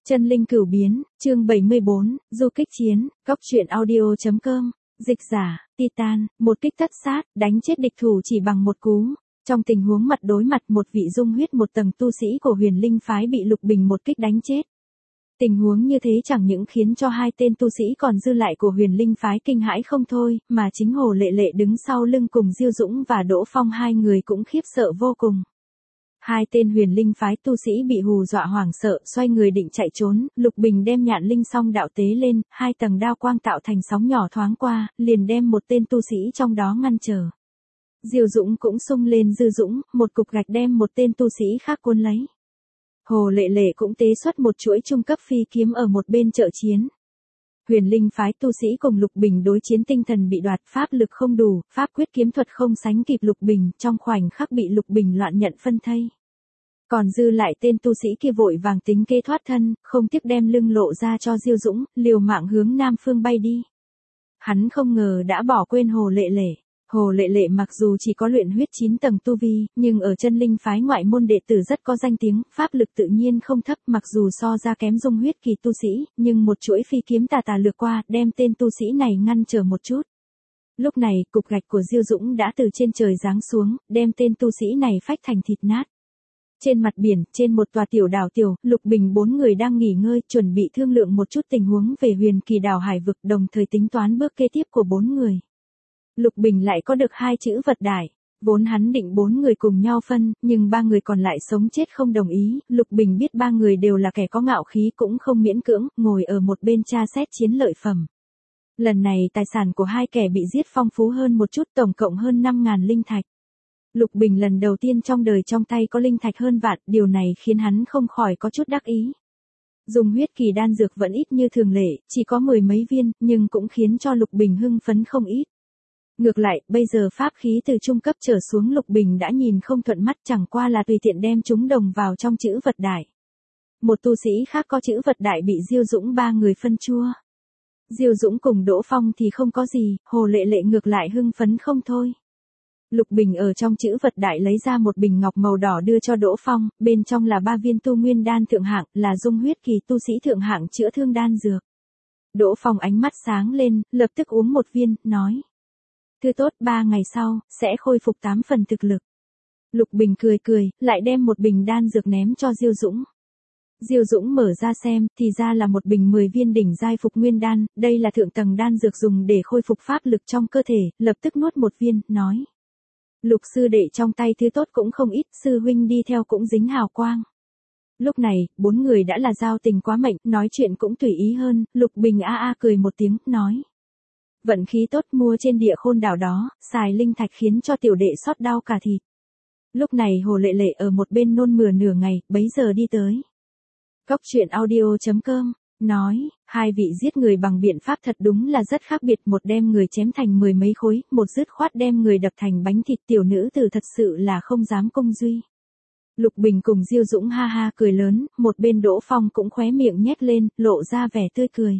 Chân linh cửu biến, chương 74, du kích chiến, góc truyện audio.com, dịch giả, Titan, một kích thất sát, đánh chết địch thủ chỉ bằng một cú. Trong tình huống mặt đối mặt một vị dung huyết một tầng tu sĩ của Huyền Linh phái bị Lục Bình một kích đánh chết. Tình huống như thế chẳng những khiến cho hai tên tu sĩ còn dư lại của Huyền Linh phái kinh hãi không thôi, mà chính Hồ Lệ Lệ đứng sau lưng cùng Diêu Dũng và Đỗ Phong hai người cũng khiếp sợ vô cùng. Hai tên Huyền Linh phái tu sĩ bị hù dọa hoảng sợ, xoay người định chạy trốn, Lục Bình đem Nhạn Linh song đạo tế lên, hai tầng đao quang tạo thành sóng nhỏ thoáng qua, liền đem một tên tu sĩ trong đó ngăn trở. Diêu Dũng cũng xung lên Dư Dũng, một cục gạch đem một tên tu sĩ khác cuốn lấy. Hồ Lệ Lệ cũng tế xuất một chuỗi trung cấp phi kiếm ở một bên trợ chiến. Huyền Linh phái tu sĩ cùng Lục Bình đối chiến tinh thần bị đoạt, pháp lực không đủ, pháp quyết kiếm thuật không sánh kịp Lục Bình, trong khoảnh khắc bị Lục Bình loạn nhận phân thây. Còn dư lại tên tu sĩ kia vội vàng tính kế thoát thân, không tiếc đem lưng lộ ra cho Diêu Dũng, liều mạng hướng Nam Phương bay đi. Hắn không ngờ đã bỏ quên Hồ Lệ Lệ. Hồ Lệ Lệ mặc dù chỉ có luyện huyết 9 tầng tu vi, nhưng ở chân linh phái ngoại môn đệ tử rất có danh tiếng, pháp lực tự nhiên không thấp, mặc dù so ra kém dung huyết kỳ tu sĩ, nhưng một chuỗi phi kiếm tà tà lược qua, đem tên tu sĩ này ngăn trở một chút. Lúc này, cục gạch của Diêu Dũng đã từ trên trời giáng xuống, đem tên tu sĩ này phách thành thịt nát. Trên mặt biển, trên một tòa tiểu đảo tiểu, Lục Bình 4 người đang nghỉ ngơi, chuẩn bị thương lượng một chút tình huống về Huyền Kỳ đảo hải vực, đồng thời tính toán bước kế tiếp của 4 người. Lục Bình lại có được 2 chữ vật đại, vốn hắn định 4 người cùng nhau phân, nhưng 3 người còn lại sống chết không đồng ý, Lục Bình biết 3 người đều là kẻ có ngạo khí cũng không miễn cưỡng, ngồi ở một bên tra xét chiến lợi phẩm. Lần này tài sản của hai kẻ bị giết phong phú hơn một chút, tổng cộng hơn 5.000 linh thạch. Lục Bình lần đầu tiên trong đời trong tay có linh thạch hơn vạn, điều này khiến hắn không khỏi có chút đắc ý. Dùng huyết kỳ đan dược vẫn ít như thường lệ, chỉ có 10 mấy viên, nhưng cũng khiến cho Lục Bình hưng phấn không ít. Ngược lại, bây giờ pháp khí từ trung cấp trở xuống Lục Bình đã nhìn không thuận mắt, chẳng qua là tùy tiện đem chúng đồng vào trong chữ vật đại. Một tu sĩ khác có chữ vật đại bị Diêu Dũng 3 người phân chua. Diêu Dũng cùng Đỗ Phong thì không có gì, Hồ Lệ Lệ ngược lại hưng phấn không thôi. Lục Bình ở trong chữ vật đại lấy ra một bình ngọc màu đỏ đưa cho Đỗ Phong, bên trong là 3 viên tu nguyên đan thượng hạng, là dung huyết kỳ tu sĩ thượng hạng chữa thương đan dược. Đỗ Phong ánh mắt sáng lên, lập tức uống một viên, nói: "Thứ tốt, 3 ngày sau, sẽ khôi phục 8 phần thực lực." Lục Bình cười cười, lại đem một bình đan dược ném cho Diêu Dũng. Diêu Dũng mở ra xem, thì ra là một bình 10 viên đỉnh giai phục nguyên đan, đây là thượng tầng đan dược dùng để khôi phục pháp lực trong cơ thể, lập tức nuốt một viên, nói: "Lục sư đệ trong tay thứ tốt cũng không ít, sư huynh đi theo cũng dính hào quang." Lúc này, 4 người đã là giao tình quá mệnh, nói chuyện cũng tùy ý hơn, Lục Bình cười một tiếng, nói: "Vận khí tốt mua trên địa khôn đảo đó, xài linh thạch khiến cho tiểu đệ sót đau cả thịt." Lúc này Hồ Lệ Lệ ở một bên nôn mửa nửa ngày, bấy giờ đi tới. Góc truyện audio.com, nói: "Hai vị giết người bằng biện pháp thật đúng là rất khác biệt, một đem người chém thành 10 mấy khối, một dứt khoát đem người đập thành bánh thịt, tiểu nữ tử thật sự là không dám công duy." Lục Bình cùng Diêu Dũng ha ha cười lớn, một bên Đỗ Phong cũng khóe miệng nhếch lên, lộ ra vẻ tươi cười.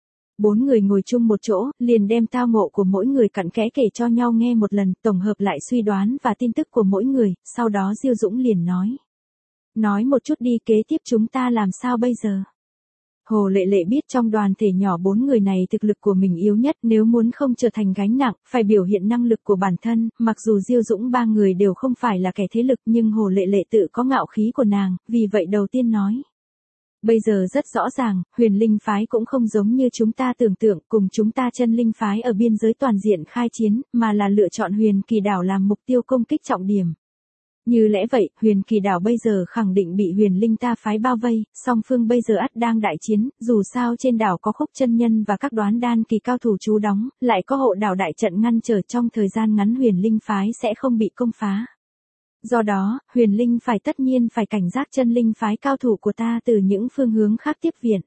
4 người ngồi chung một chỗ, liền đem tao ngộ của mỗi người cặn kẽ kể cho nhau nghe một lần, tổng hợp lại suy đoán và tin tức của mỗi người, sau đó Diêu Dũng liền nói: "Nói một chút đi, kế tiếp chúng ta làm sao bây giờ?" Hồ Lệ Lệ biết trong đoàn thể nhỏ 4 người này thực lực của mình yếu nhất, nếu muốn không trở thành gánh nặng, phải biểu hiện năng lực của bản thân, mặc dù Diêu Dũng 3 người đều không phải là kẻ thế lực, nhưng Hồ Lệ Lệ tự có ngạo khí của nàng, vì vậy đầu tiên nói: "Bây giờ rất rõ ràng, Huyền Linh phái cũng không giống như chúng ta tưởng tượng, cùng chúng ta chân linh phái ở biên giới toàn diện khai chiến, mà là lựa chọn Huyền Kỳ đảo làm mục tiêu công kích trọng điểm. Như lẽ vậy, Huyền Kỳ đảo bây giờ khẳng định bị Huyền Linh ta phái bao vây, song phương bây giờ ắt đang đại chiến, dù sao trên đảo có Khúc chân nhân và các đoán đan kỳ cao thủ trú đóng, lại có hộ đảo đại trận ngăn trở, trong thời gian ngắn Huyền Linh phái sẽ không bị công phá. Do đó, Huyền Linh phải tất nhiên phải cảnh giác chân linh phái cao thủ của ta từ những phương hướng khác tiếp viện.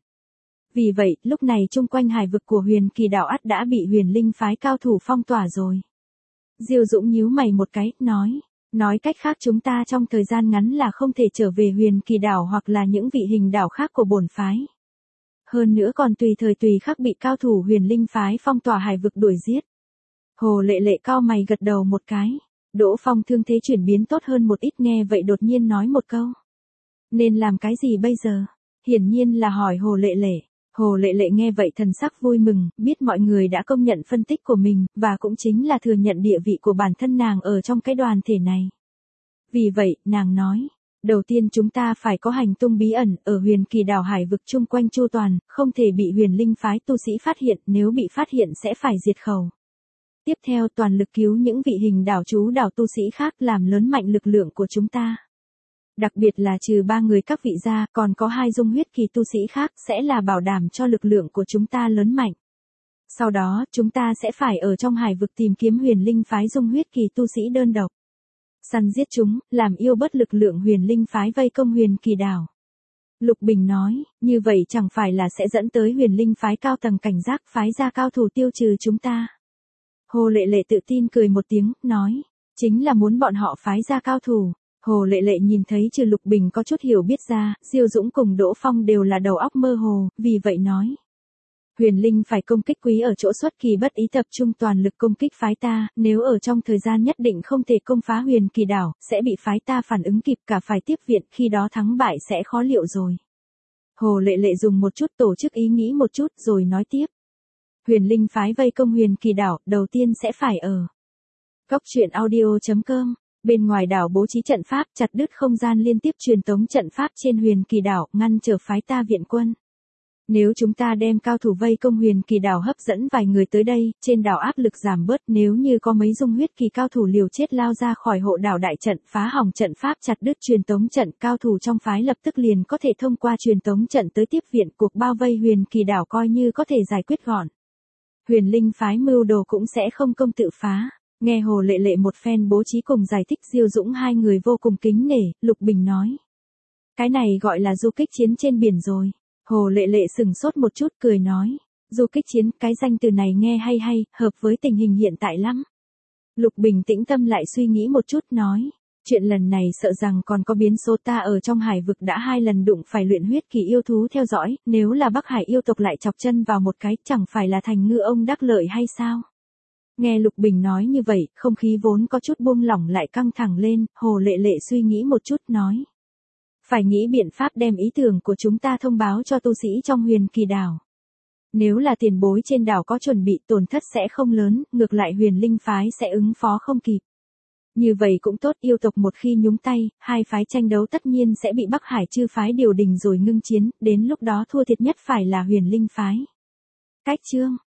Vì vậy, lúc này chung quanh hải vực của Huyền Kỳ đảo ắt đã bị Huyền Linh phái cao thủ phong tỏa rồi." Diêu Dũng nhíu mày một cái, nói cách khác chúng ta trong thời gian ngắn là không thể trở về Huyền Kỳ đảo hoặc là những vị hình đảo khác của bổn phái. Hơn nữa còn tùy thời tùy khắc bị cao thủ Huyền Linh phái phong tỏa hải vực đuổi giết. Hồ Lệ Lệ cau mày gật đầu một cái. Đỗ Phong thương thế chuyển biến tốt hơn một ít, nghe vậy đột nhiên nói một câu: "Nên làm cái gì bây giờ? Hiển nhiên là hỏi Hồ Lệ Lệ. Hồ Lệ Lệ nghe vậy thần sắc vui mừng, biết mọi người đã công nhận phân tích của mình, và cũng chính là thừa nhận địa vị của bản thân nàng ở trong cái đoàn thể này. Vì vậy, nàng nói, đầu tiên chúng ta phải có hành tung bí ẩn ở Huyền Kỳ đảo hải vực chung quanh chu toàn, không thể bị Huyền Linh phái tu sĩ phát hiện, nếu bị phát hiện sẽ phải diệt khẩu. Tiếp theo toàn lực cứu những vị hình đảo chú đảo tu sĩ khác làm lớn mạnh lực lượng của chúng ta. Đặc biệt là trừ 3 người các vị ra, còn có 2 dung huyết kỳ tu sĩ khác sẽ là bảo đảm cho lực lượng của chúng ta lớn mạnh. Sau đó, chúng ta sẽ phải ở trong hải vực tìm kiếm Huyền Linh phái dung huyết kỳ tu sĩ đơn độc. Săn giết chúng, làm yêu bớt lực lượng Huyền Linh phái vây công Huyền Kỳ đảo. Lục Bình nói, như vậy chẳng phải là sẽ dẫn tới Huyền Linh phái cao tầng cảnh giác phái ra cao thủ tiêu trừ chúng ta. Hồ Lệ Lệ tự tin cười một tiếng, nói, chính là muốn bọn họ phái ra cao thủ. Hồ Lệ Lệ nhìn thấy trừ Lục Bình có chút hiểu biết ra, Diêu Dũng cùng Đỗ Phong đều là đầu óc mơ hồ, vì vậy nói. Huyền Linh phải công kích quý ở chỗ xuất kỳ bất ý tập trung toàn lực công kích phái ta, nếu ở trong thời gian nhất định không thể công phá Huyền Kỳ đảo, sẽ bị phái ta phản ứng kịp cả phải tiếp viện, khi đó thắng bại sẽ khó liệu rồi. Hồ Lệ Lệ dùng một chút tổ chức ý nghĩ một chút rồi nói tiếp. Huyền Linh phái vây công Huyền Kỳ đảo, đầu tiên sẽ phải ở Cốc truyện audio.com. Bên ngoài đảo bố trí trận pháp chặt đứt không gian liên tiếp truyền tống trận pháp trên Huyền Kỳ đảo, ngăn trở phái ta viện quân. Nếu chúng ta đem cao thủ vây công Huyền Kỳ đảo hấp dẫn vài người tới đây, trên đảo áp lực giảm bớt, nếu như có mấy dung huyết kỳ cao thủ liều chết lao ra khỏi hộ đảo đại trận, phá hỏng trận pháp chặt đứt truyền tống trận, cao thủ trong phái lập tức liền có thể thông qua truyền tống trận tới tiếp viện, cuộc bao vây Huyền Kỳ đảo coi như có thể giải quyết gọn. Huyền Linh phái mưu đồ cũng sẽ không công tự phá. Nghe Hồ Lệ Lệ một phen bố trí cùng giải thích Diêu Dũng hai người vô cùng kính nể, Lục Bình nói. Cái này gọi là du kích chiến trên biển rồi. Hồ Lệ Lệ sừng sốt một chút cười nói. Du kích chiến, cái danh từ này nghe hay hay, hợp với tình hình hiện tại lắm. Lục Bình tĩnh tâm lại suy nghĩ một chút nói. Chuyện lần này sợ rằng còn có biến số, ta ở trong hải vực đã 2 lần đụng phải luyện huyết kỳ yêu thú theo dõi, nếu là Bắc Hải yêu tộc lại chọc chân vào một cái, chẳng phải là thành ngư ông đắc lợi hay sao? Nghe Lục Bình nói như vậy, không khí vốn có chút buông lỏng lại căng thẳng lên, Hồ Lệ Lệ suy nghĩ một chút nói. Phải nghĩ biện pháp đem ý tưởng của chúng ta thông báo cho tu sĩ trong Huyền Kỳ đảo. Nếu là tiền bối trên đảo có chuẩn bị, tổn thất sẽ không lớn, ngược lại Huyền Linh phái sẽ ứng phó không kịp. Như vậy cũng tốt, yêu tộc một khi nhúng tay, 2 phái tranh đấu tất nhiên sẽ bị Bắc Hải chư phái điều đình rồi ngưng chiến, đến lúc đó thua thiệt nhất phải là Huyền Linh phái. Cách chương